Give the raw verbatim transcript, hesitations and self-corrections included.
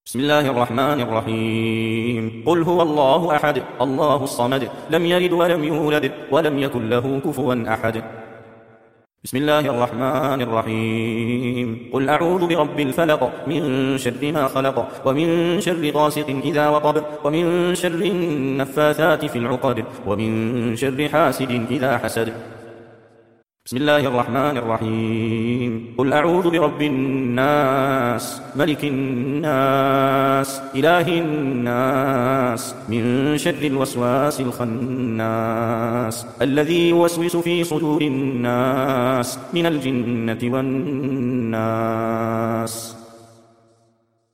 بسم الله الرحمن الرحيم قل هو الله أحد الله الصمد لم يلد ولم يولد ولم يكن له كفوا أحد بسم الله الرحمن الرحيم قل أعوذ برب الفلق من شر ما خلق ومن شر غاسق إذا وقب ومن شر النفاثات في العقد ومن شر حاسد إذا حسد بسم الله الرحمن الرحيم قل أعوذ برب الناس ملك الناس إله الناس من شر الوسواس الخناس الذي يوسوس في صدور الناس من الجنة والناس.